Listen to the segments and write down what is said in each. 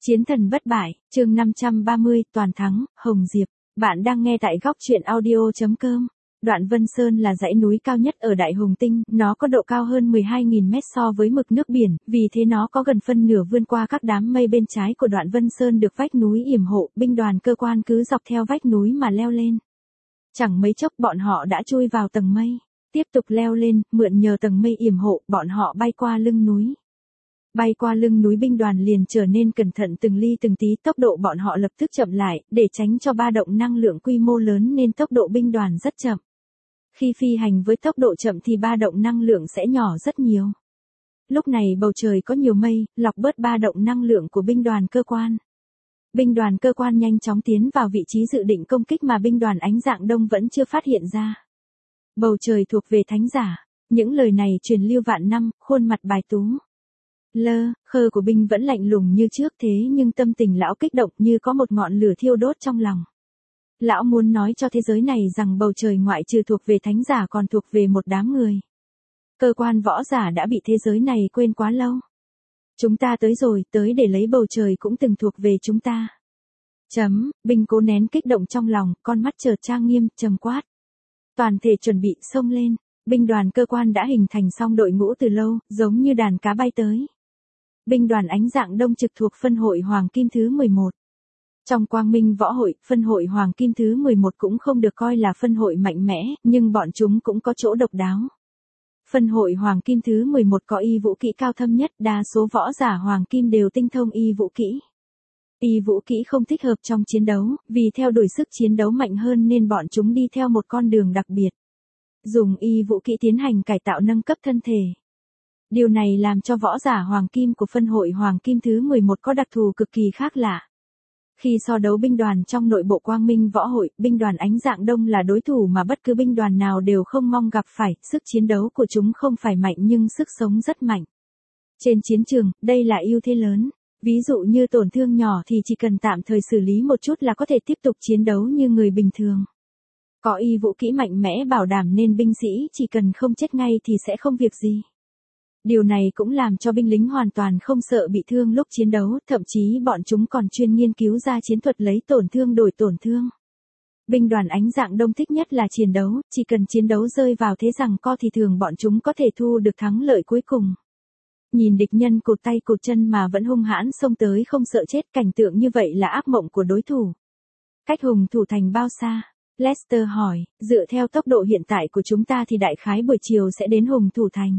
Chiến thần bất bại, chương 530, toàn thắng, Hồng Diệp. Bạn đang nghe tại góc truyện audio.com. Đoạn Vân Sơn là dãy núi cao nhất ở Đại Hùng Tinh, nó có độ cao hơn 12.000 mét so với mực nước biển, vì thế nó có gần phân nửa vươn qua các đám mây bên trái của Đoạn Vân Sơn được vách núi yểm hộ, binh đoàn cơ quan cứ dọc theo vách núi mà leo lên. Chẳng mấy chốc bọn họ đã chui vào tầng mây, tiếp tục leo lên, mượn nhờ tầng mây yểm hộ, bọn họ bay qua lưng núi. Bay qua lưng núi binh đoàn liền trở nên cẩn thận từng ly từng tí, tốc độ bọn họ lập tức chậm lại, để tránh cho ba động năng lượng quy mô lớn nên tốc độ binh đoàn rất chậm. Khi phi hành với tốc độ chậm thì ba động năng lượng sẽ nhỏ rất nhiều. Lúc này bầu trời có nhiều mây, lọc bớt ba động năng lượng của binh đoàn cơ quan. Binh đoàn cơ quan nhanh chóng tiến vào vị trí dự định công kích mà binh đoàn ánh dạng đông vẫn chưa phát hiện ra. Bầu trời thuộc về thánh giả. Những lời này truyền lưu vạn năm, khuôn mặt bài tú. Khơ của binh vẫn lạnh lùng như trước thế nhưng tâm tình lão kích động như có một ngọn lửa thiêu đốt trong lòng. Lão muốn nói cho thế giới này rằng bầu trời ngoại trừ thuộc về thánh giả còn thuộc về một đám người. Cơ quan võ giả đã bị thế giới này quên quá lâu. Chúng ta tới rồi, tới để lấy bầu trời cũng từng thuộc về chúng ta. Binh cố nén kích động trong lòng, con mắt chợt trang nghiêm, trầm quát. Toàn thể chuẩn bị, xông lên. Binh đoàn cơ quan đã hình thành xong đội ngũ từ lâu, giống như đàn cá bay tới. Binh đoàn ánh dạng đông trực thuộc phân hội Hoàng Kim thứ 11. Trong Quang Minh Võ Hội, phân hội Hoàng Kim thứ 11 cũng không được coi là phân hội mạnh mẽ, nhưng bọn chúng cũng có chỗ độc đáo. Phân hội Hoàng Kim thứ 11 có y vũ kỹ cao thâm nhất, đa số võ giả Hoàng Kim đều tinh thông y vũ kỹ. Y vũ kỹ không thích hợp trong chiến đấu, vì theo đuổi sức chiến đấu mạnh hơn nên bọn chúng đi theo một con đường đặc biệt. Dùng y vũ kỹ tiến hành cải tạo nâng cấp thân thể. Điều này làm cho võ giả Hoàng Kim của phân hội Hoàng Kim thứ 11 có đặc thù cực kỳ khác lạ. Khi so đấu binh đoàn trong nội bộ Quang Minh Võ Hội, binh đoàn ánh dạng đông là đối thủ mà bất cứ binh đoàn nào đều không mong gặp phải, sức chiến đấu của chúng không phải mạnh nhưng sức sống rất mạnh. Trên chiến trường, đây là ưu thế lớn. Ví dụ như tổn thương nhỏ thì chỉ cần tạm thời xử lý một chút là có thể tiếp tục chiến đấu như người bình thường. Có y vũ kỹ mạnh mẽ bảo đảm nên binh sĩ chỉ cần không chết ngay thì sẽ không việc gì. Điều này cũng làm cho binh lính hoàn toàn không sợ bị thương lúc chiến đấu, thậm chí bọn chúng còn chuyên nghiên cứu ra chiến thuật lấy tổn thương đổi tổn thương. Binh đoàn ánh dạng đông thích nhất là chiến đấu, chỉ cần chiến đấu rơi vào thế giằng co thì thường bọn chúng có thể thu được thắng lợi cuối cùng. Nhìn địch nhân cụt tay cụt chân mà vẫn hung hãn xông tới không sợ chết, cảnh tượng như vậy là ác mộng của đối thủ. Cách Hùng Thủ Thành bao xa? Lester hỏi, dựa theo tốc độ hiện tại của chúng ta thì đại khái buổi chiều sẽ đến Hùng Thủ Thành.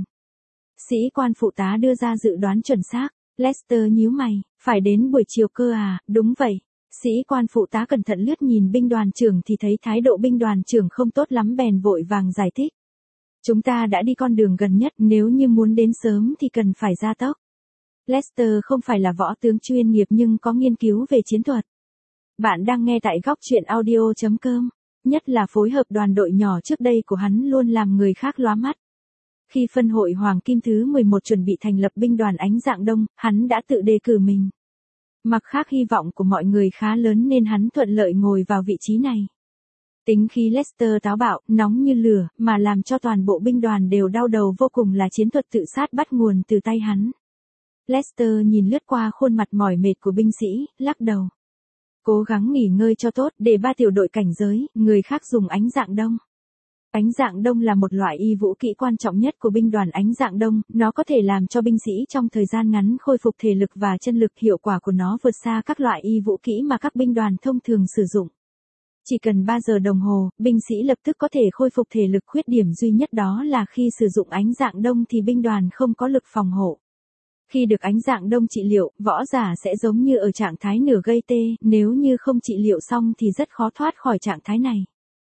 Sĩ quan phụ tá đưa ra dự đoán chuẩn xác. Lester nhíu mày, phải đến buổi chiều cơ à? Đúng vậy. Sĩ quan phụ tá cẩn thận lướt nhìn binh đoàn trưởng thì thấy thái độ binh đoàn trưởng không tốt lắm bèn vội vàng giải thích. Chúng ta đã đi con đường gần nhất, nếu như muốn đến sớm thì cần phải gia tốc. Lester không phải là võ tướng chuyên nghiệp nhưng có nghiên cứu về chiến thuật. Bạn đang nghe tại góc truyện audio.com. Nhất là phối hợp đoàn đội nhỏ trước đây của hắn luôn làm người khác lóa mắt. Khi phân hội Hoàng Kim thứ 11 chuẩn bị thành lập binh đoàn ánh dạng đông, hắn đã tự đề cử mình. Mặc khác hy vọng của mọi người khá lớn nên hắn thuận lợi ngồi vào vị trí này. Tính khí Lester táo bạo, nóng như lửa, mà làm cho toàn bộ binh đoàn đều đau đầu vô cùng là chiến thuật tự sát bắt nguồn từ tay hắn. Lester nhìn lướt qua khuôn mặt mỏi mệt của binh sĩ, lắc đầu. Cố gắng nghỉ ngơi cho tốt, để 3 tiểu đội cảnh giới, người khác dùng ánh dạng đông. Ánh dạng đông là một loại y vũ kỹ quan trọng nhất của binh đoàn ánh dạng đông, nó có thể làm cho binh sĩ trong thời gian ngắn khôi phục thể lực và chân lực, hiệu quả của nó vượt xa các loại y vũ kỹ mà các binh đoàn thông thường sử dụng. Chỉ cần 3 giờ đồng hồ, binh sĩ lập tức có thể khôi phục thể lực, khuyết điểm duy nhất đó là khi sử dụng ánh dạng đông thì binh đoàn không có lực phòng hộ. Khi được ánh dạng đông trị liệu, võ giả sẽ giống như ở trạng thái nửa gây tê, nếu như không trị liệu xong thì rất khó thoát khỏi trạng thái này.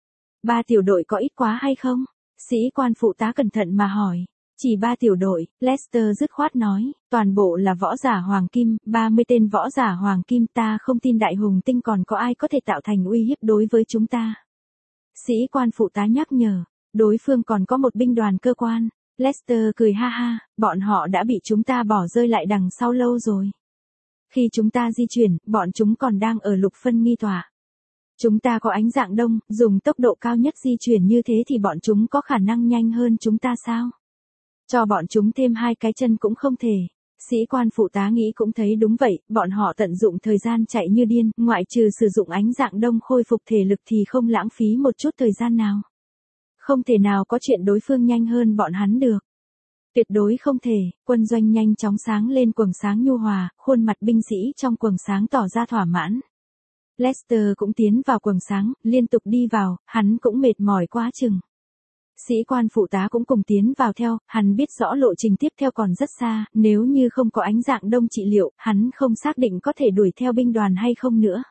3 tiểu đội có ít quá hay không? Sĩ quan phụ tá cẩn thận mà hỏi. Chỉ 3 tiểu đội, Lester dứt khoát nói, toàn bộ là võ giả Hoàng Kim, 30 tên võ giả Hoàng Kim, ta không tin Đại Hùng Tinh còn có ai có thể tạo thành uy hiếp đối với chúng ta. Sĩ quan phụ tá nhắc nhở, đối phương còn có một binh đoàn cơ quan. Lester cười ha ha, bọn họ đã bị chúng ta bỏ rơi lại đằng sau lâu rồi. Khi chúng ta di chuyển, bọn chúng còn đang ở lục phân nghi tọa. Chúng ta có ánh dạng đông, dùng tốc độ cao nhất di chuyển như thế thì bọn chúng có khả năng nhanh hơn chúng ta sao? Cho bọn chúng thêm 2 cái chân cũng không thể. Sĩ quan phụ tá nghĩ cũng thấy đúng vậy, bọn họ tận dụng thời gian chạy như điên, ngoại trừ sử dụng ánh dạng đông khôi phục thể lực thì không lãng phí một chút thời gian nào. Không thể nào có chuyện đối phương nhanh hơn bọn hắn được. Tuyệt đối không thể, quân doanh nhanh chóng sáng lên quầng sáng nhu hòa, khuôn mặt binh sĩ trong quầng sáng tỏ ra thỏa mãn. Lester cũng tiến vào quầng sáng, liên tục đi vào, hắn cũng mệt mỏi quá chừng. Sĩ quan phụ tá cũng cùng tiến vào theo, hắn biết rõ lộ trình tiếp theo còn rất xa, nếu như không có ánh dạng đông trị liệu, hắn không xác định có thể đuổi theo binh đoàn hay không nữa.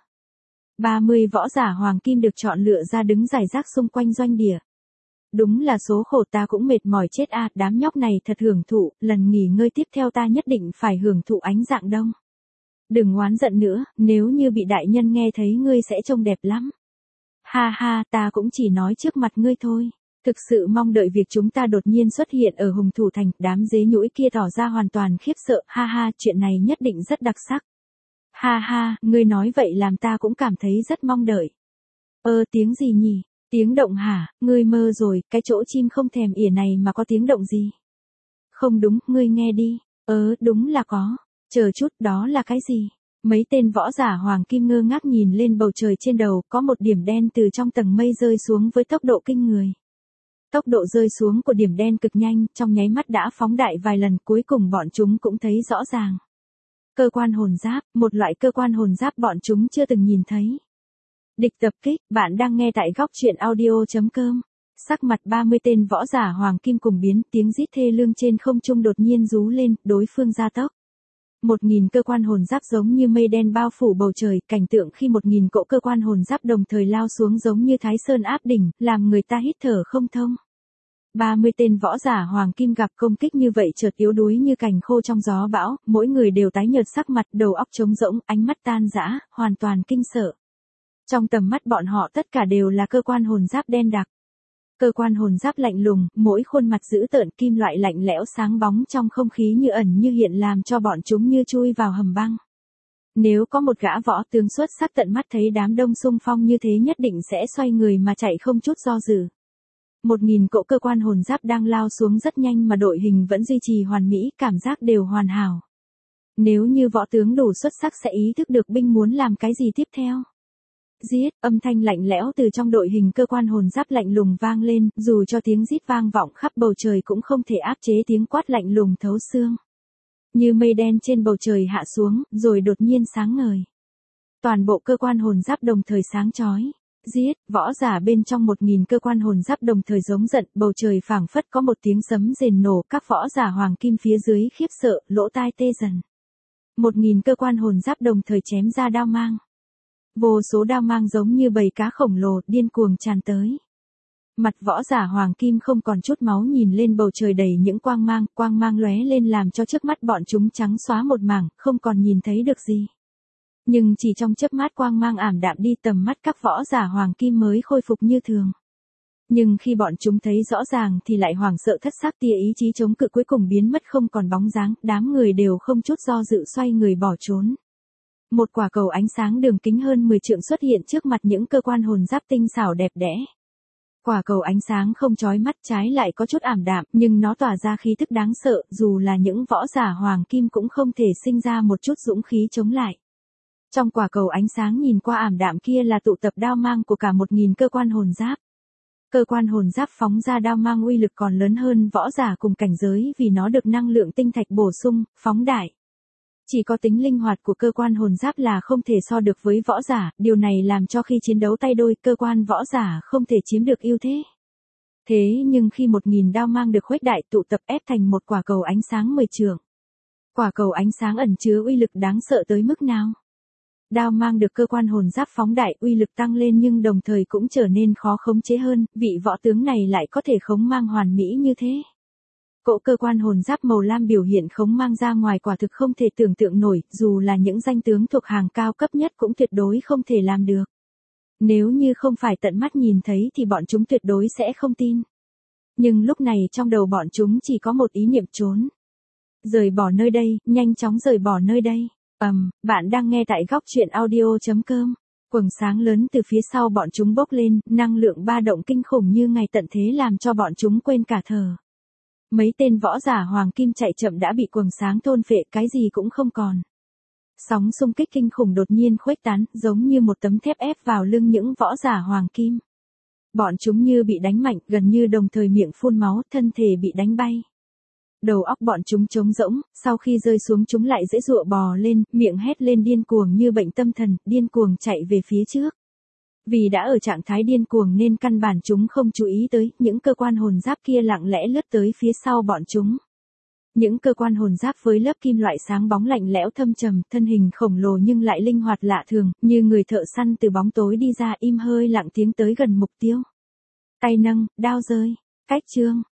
30 võ giả hoàng kim được chọn lựa ra đứng rải rác xung quanh doanh địa. Đúng là số khổ, ta cũng mệt mỏi chết a, đám nhóc này thật hưởng thụ, lần nghỉ ngơi tiếp theo ta nhất định phải hưởng thụ ánh dạng đông. Đừng oán giận nữa, nếu như bị đại nhân nghe thấy ngươi sẽ trông đẹp lắm. Ha ha, ta cũng chỉ nói trước mặt ngươi thôi. Thực sự mong đợi việc chúng ta đột nhiên xuất hiện ở Hùng Thủ Thành, đám dế nhũi kia tỏ ra hoàn toàn khiếp sợ, ha ha, chuyện này nhất định rất đặc sắc. Ha ha, ngươi nói vậy làm ta cũng cảm thấy rất mong đợi. Tiếng gì nhỉ? Tiếng động hả? Ngươi mơ rồi, cái chỗ chim không thèm ỉa này mà có tiếng động gì? Không đúng, ngươi nghe đi. Đúng là có. Chờ chút, đó là cái gì? Mấy tên võ giả hoàng kim ngơ ngác nhìn lên bầu trời trên đầu, có một điểm đen từ trong tầng mây rơi xuống với tốc độ kinh người. Tốc độ rơi xuống của điểm đen cực nhanh, trong nháy mắt đã phóng đại vài lần, cuối cùng bọn chúng cũng thấy rõ ràng. Cơ quan hồn giáp, một loại cơ quan hồn giáp bọn chúng chưa từng nhìn thấy. Địch tập kích, bạn đang nghe tại góc truyện audio.com. Sắc mặt 30 tên võ giả hoàng kim cùng biến, tiếng rít thê lương trên không trung đột nhiên rú lên, đối phương gia tốc. 1000 cơ quan hồn giáp giống như mây đen bao phủ bầu trời, cảnh tượng khi 1000 cỗ cơ quan hồn giáp đồng thời lao xuống giống như Thái Sơn áp đỉnh, làm người ta hít thở không thông. 30 tên võ giả hoàng kim gặp công kích như vậy chợt yếu đuối như cành khô trong gió bão, mỗi người đều tái nhợt sắc mặt, đầu óc trống rỗng, ánh mắt tan rã, hoàn toàn kinh sợ. Trong tầm mắt bọn họ tất cả đều là cơ quan hồn giáp đen đặc. Cơ quan hồn giáp lạnh lùng, mỗi khuôn mặt dữ tợn, kim loại lạnh lẽo sáng bóng trong không khí như ẩn như hiện làm cho bọn chúng như chui vào hầm băng. Nếu có một gã võ tướng xuất sắc tận mắt thấy đám đông xung phong như thế nhất định sẽ xoay người mà chạy không chút do dự. 1000 cỗ cơ quan hồn giáp đang lao xuống rất nhanh mà đội hình vẫn duy trì hoàn mỹ, cảm giác đều hoàn hảo. Nếu như võ tướng đủ xuất sắc sẽ ý thức được binh muốn làm cái gì tiếp theo. Giết, âm thanh lạnh lẽo từ trong đội hình cơ quan hồn giáp lạnh lùng vang lên, dù cho tiếng rít vang vọng khắp bầu trời cũng không thể áp chế tiếng quát lạnh lùng thấu xương. Như mây đen trên bầu trời hạ xuống, rồi đột nhiên sáng ngời. Toàn bộ cơ quan hồn giáp đồng thời sáng chói. Giết, võ giả bên trong 1000 cơ quan hồn giáp đồng thời giống giận, bầu trời phảng phất có một tiếng sấm rền nổ, các võ giả hoàng kim phía dưới khiếp sợ, lỗ tai tê dần. 1000 cơ quan hồn giáp đồng thời chém ra đao mang. Vô số đao mang giống như bầy cá khổng lồ điên cuồng tràn tới. Mặt võ giả hoàng kim không còn chút máu nhìn lên bầu trời đầy những quang mang lóe lên làm cho trước mắt bọn chúng trắng xóa một mảng, không còn nhìn thấy được gì. Nhưng chỉ trong chớp mắt quang mang ảm đạm đi, tầm mắt các võ giả hoàng kim mới khôi phục như thường. Nhưng khi bọn chúng thấy rõ ràng thì lại hoảng sợ thất xác, tia ý chí chống cự cuối cùng biến mất không còn bóng dáng, đám người đều không chút do dự xoay người bỏ trốn. Một quả cầu ánh sáng đường kính hơn 10 trượng xuất hiện trước mặt những cơ quan hồn giáp tinh xảo đẹp đẽ. Quả cầu ánh sáng không chói mắt, trái lại có chút ảm đạm, nhưng nó tỏa ra khí tức đáng sợ, dù là những võ giả hoàng kim cũng không thể sinh ra một chút dũng khí chống lại. Trong quả cầu ánh sáng nhìn qua ảm đạm kia là tụ tập đao mang của cả 1000 cơ quan hồn giáp. Cơ quan hồn giáp phóng ra đao mang uy lực còn lớn hơn võ giả cùng cảnh giới vì nó được năng lượng tinh thạch bổ sung, phóng đại. Chỉ có tính linh hoạt của cơ quan hồn giáp là không thể so được với võ giả, điều này làm cho khi chiến đấu tay đôi, cơ quan võ giả không thể chiếm được ưu thế. Thế nhưng khi 1000 đao mang được khuếch đại tụ tập ép thành một quả cầu ánh sáng 10 trượng. Quả cầu ánh sáng ẩn chứa uy lực đáng sợ tới mức nào? Đao mang được cơ quan hồn giáp phóng đại, uy lực tăng lên nhưng đồng thời cũng trở nên khó khống chế hơn, vị võ tướng này lại có thể khống mang hoàn mỹ như thế. Cỗ cơ quan hồn giáp màu lam biểu hiện khống mang ra ngoài quả thực không thể tưởng tượng nổi, dù là những danh tướng thuộc hàng cao cấp nhất cũng tuyệt đối không thể làm được. Nếu như không phải tận mắt nhìn thấy thì bọn chúng tuyệt đối sẽ không tin. Nhưng lúc này trong đầu bọn chúng chỉ có một ý niệm trốn. Rời bỏ nơi đây, nhanh chóng rời bỏ nơi đây. Bạn đang nghe tại góc truyện audio.com. Quầng sáng lớn từ phía sau bọn chúng bốc lên, năng lượng ba động kinh khủng như ngày tận thế làm cho bọn chúng quên cả thở. Mấy tên võ giả hoàng kim chạy chậm đã bị quầng sáng thôn phệ, cái gì cũng không còn. Sóng xung kích kinh khủng đột nhiên khuếch tán, giống như một tấm thép ép vào lưng những võ giả hoàng kim. Bọn chúng như bị đánh mạnh, gần như đồng thời miệng phun máu, thân thể bị đánh bay. Đầu óc bọn chúng trống rỗng, sau khi rơi xuống chúng lại giãy giụa bò lên, miệng hét lên điên cuồng như bệnh tâm thần, điên cuồng chạy về phía trước. Vì đã ở trạng thái điên cuồng nên căn bản chúng không chú ý tới, những cơ quan hồn giáp kia lặng lẽ lướt tới phía sau bọn chúng. Những cơ quan hồn giáp với lớp kim loại sáng bóng lạnh lẽo thâm trầm, thân hình khổng lồ nhưng lại linh hoạt lạ thường, như người thợ săn từ bóng tối đi ra, im hơi lặng tiếng tới gần mục tiêu. Tay nâng, đao rơi, cách chương.